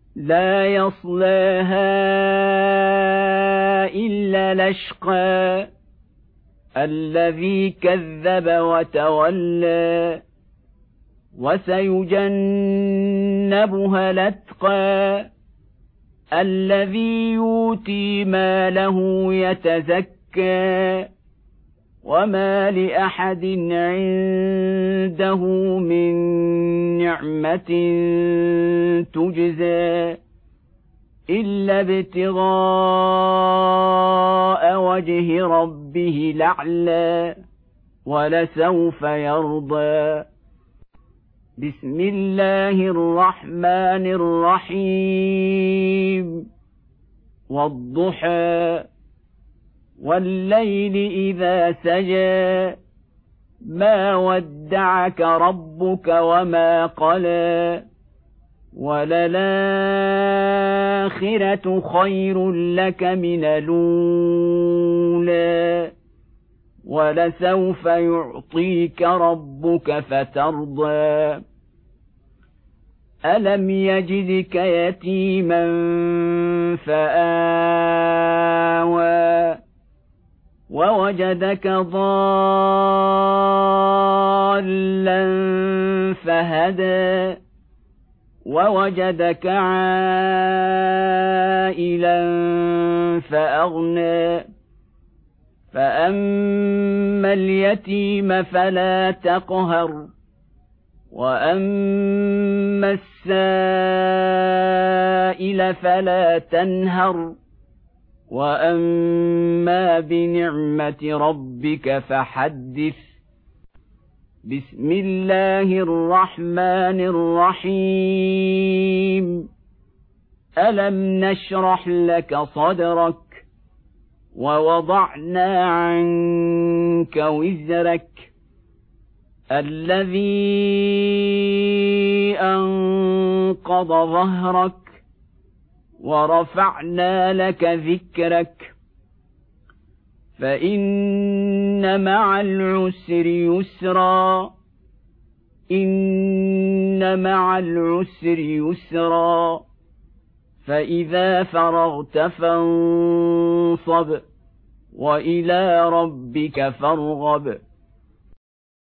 لا يصلاها إلا الأشقى الذي كذب وتولى وسيجنبها الأتقى الذي يؤتي ماله يتزكى وما لأحد عنده من نعمة تجزى إلا ابتغاء وجه ربه الأعلى ولسوف يرضى. بسم الله الرحمن الرحيم والضحى والليل إذا سجى ما ودعك ربك وما قلى وللآخرة خير لك من الأولى ولسوف يعطيك ربك فترضى. ألم يجدك يتيما فآوى ووجدك ضالا فهدى ووجدك عائلا فأغنى فأما اليتيم فلا تقهر وأما السائل فلا تنهر وأما بنعمة ربك فحدث. بسم الله الرحمن الرحيم ألم نشرح لك صدرك ووضعنا عنك وزرك الذي أنقض ظهرك ورفعنا لك ذكرك فإن مع العسر يسرا إن مع العسر يسرا فإذا فرغت فانصب وإلى ربك فارغب.